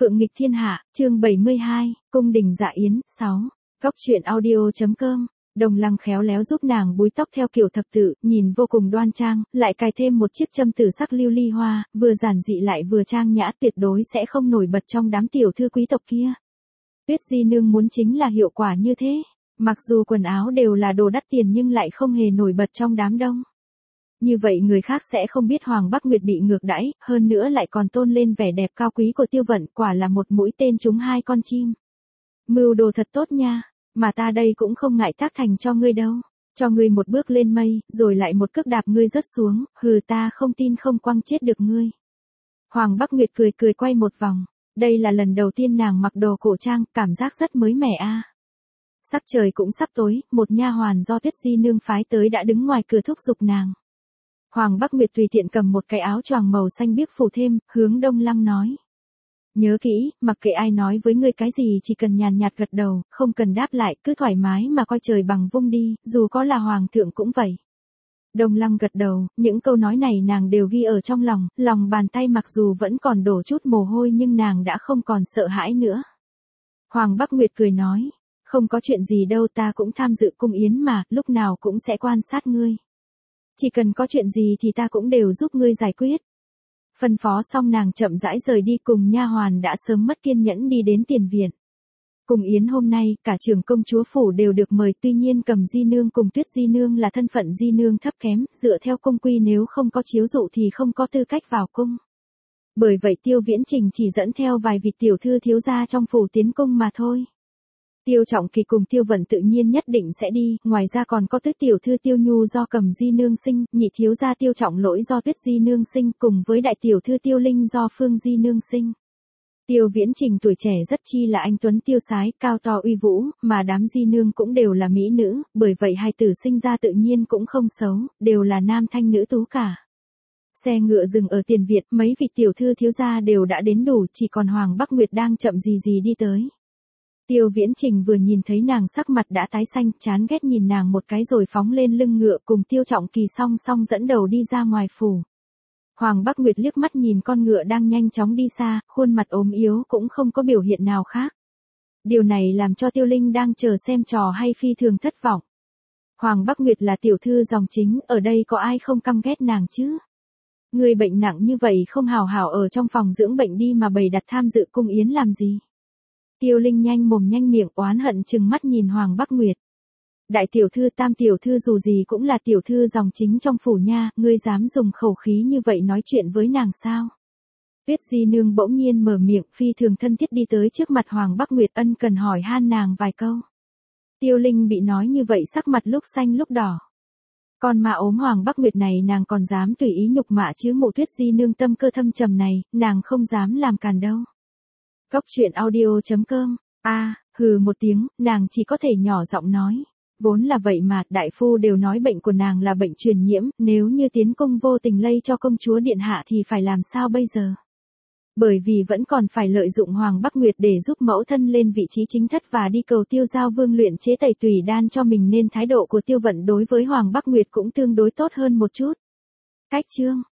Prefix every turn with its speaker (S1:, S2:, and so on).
S1: Phượng nghịch thiên hạ, chương 72, cung đình dạ yến, 6. Góc truyện audio.com. Đồng Lăng khéo léo giúp nàng búi tóc theo kiểu thập tự, nhìn vô cùng đoan trang, lại cài thêm một chiếc châm tử sắc lưu ly hoa, vừa giản dị lại vừa trang nhã, tuyệt đối sẽ không nổi bật trong đám tiểu thư quý tộc kia. Tuyết Di nương muốn chính là hiệu quả như thế, mặc dù quần áo đều là đồ đắt tiền nhưng lại không hề nổi bật trong đám đông. Như vậy người khác sẽ không biết Hoàng Bắc Nguyệt bị ngược đãi, hơn nữa lại còn tôn lên vẻ đẹp cao quý của Tiêu Vận, quả là một mũi tên trúng hai con chim. Mưu đồ thật tốt nha, mà ta đây cũng không ngại tác thành cho ngươi đâu, cho ngươi một bước lên mây, rồi lại một cước đạp ngươi rớt xuống, hừ, ta không tin không quăng chết được ngươi. Hoàng Bắc Nguyệt cười cười quay một vòng, đây là lần đầu tiên nàng mặc đồ cổ trang, cảm giác rất mới mẻ a. Sắc trời cũng sắp tối, một nha hoàn do Tuyết Di nương phái tới đã đứng ngoài cửa thúc giục nàng. Hoàng Bắc Nguyệt tùy tiện cầm một cái áo choàng màu xanh biếc phủ thêm, hướng Đông Lăng nói. Nhớ kỹ, mặc kệ ai nói với ngươi cái gì chỉ cần nhàn nhạt gật đầu, không cần đáp lại, cứ thoải mái mà coi trời bằng vung đi, dù có là hoàng thượng cũng vậy. Đông Lăng gật đầu, những câu nói này nàng đều ghi ở trong lòng, lòng bàn tay mặc dù vẫn còn đổ chút mồ hôi nhưng nàng đã không còn sợ hãi nữa. Hoàng Bắc Nguyệt cười nói, không có chuyện gì đâu, ta cũng tham dự cung yến mà, lúc nào cũng sẽ quan sát ngươi. Chỉ cần có chuyện gì thì ta cũng đều giúp ngươi giải quyết. Phân phó xong nàng chậm rãi rời đi, cùng nha hoàn đã sớm mất kiên nhẫn đi đến tiền viện. Cùng yến hôm nay, cả trưởng công chúa phủ đều được mời, tuy nhiên Cầm Di nương cùng Tuyết Di nương là thân phận di nương thấp kém, dựa theo cung quy nếu không có chiếu dụ thì không có tư cách vào cung. Bởi vậy Tiêu Viễn Trình chỉ dẫn theo vài vị tiểu thư thiếu gia trong phủ tiến cung mà thôi. Tiêu Trọng Kỳ cùng Tiêu Vận tự nhiên nhất định sẽ đi, ngoài ra còn có tứ tiểu thư Tiêu Nhu do Cầm Di nương sinh, nhị thiếu gia Tiêu Trọng Lỗi do Tuyết Di nương sinh, cùng với đại tiểu thư Tiêu Linh do Phương Di nương sinh. Tiêu Viễn Trình tuổi trẻ rất chi là anh tuấn tiêu sái, cao to uy vũ, mà đám di nương cũng đều là mỹ nữ, bởi vậy hai tử sinh ra tự nhiên cũng không xấu, đều là nam thanh nữ tú cả. Xe ngựa dừng ở tiền viện, mấy vị tiểu thư thiếu gia đều đã đến đủ, chỉ còn Hoàng Bắc Nguyệt đang chậm gì đi tới. Tiêu Viễn Trình vừa nhìn thấy nàng sắc mặt đã tái xanh, chán ghét nhìn nàng một cái rồi phóng lên lưng ngựa cùng Tiêu Trọng Kỳ song song dẫn đầu đi ra ngoài phủ. Hoàng Bắc Nguyệt liếc mắt nhìn con ngựa đang nhanh chóng đi xa, khuôn mặt ốm yếu cũng không có biểu hiện nào khác. Điều này làm cho Tiêu Linh đang chờ xem trò hay phi thường thất vọng. Hoàng Bắc Nguyệt là tiểu thư dòng chính, ở đây có ai không căm ghét nàng chứ? Người bệnh nặng như vậy không hào hảo ở trong phòng dưỡng bệnh đi mà bày đặt tham dự cung yến làm gì? Tiêu Linh nhanh mồm nhanh miệng oán hận trừng mắt nhìn Hoàng Bắc Nguyệt. Đại tiểu thư tam tiểu thư dù gì cũng là tiểu thư dòng chính trong phủ nha, ngươi dám dùng khẩu khí như vậy nói chuyện với nàng sao? Tuyết Di nương bỗng nhiên mở miệng phi thường thân thiết đi tới trước mặt Hoàng Bắc Nguyệt ân cần hỏi han nàng vài câu. Tiêu Linh bị nói như vậy sắc mặt lúc xanh lúc đỏ. Còn mà ốm Hoàng Bắc Nguyệt này nàng còn dám tùy ý nhục mạ chứ, mụ Tuyết Di nương tâm cơ thâm trầm này, nàng không dám làm càn đâu. Góc truyện audio.com. Hừ một tiếng, nàng chỉ có thể nhỏ giọng nói. Vốn là vậy mà, đại phu đều nói bệnh của nàng là bệnh truyền nhiễm, nếu như tiến cung vô tình lây cho công chúa điện hạ thì phải làm sao bây giờ? Bởi vì vẫn còn phải lợi dụng Hoàng Bắc Nguyệt để giúp mẫu thân lên vị trí chính thất và đi cầu Tiêu Giao Vương luyện chế tẩy tùy đan cho mình, nên thái độ của Tiêu Vận đối với Hoàng Bắc Nguyệt cũng tương đối tốt hơn một chút. Cách chương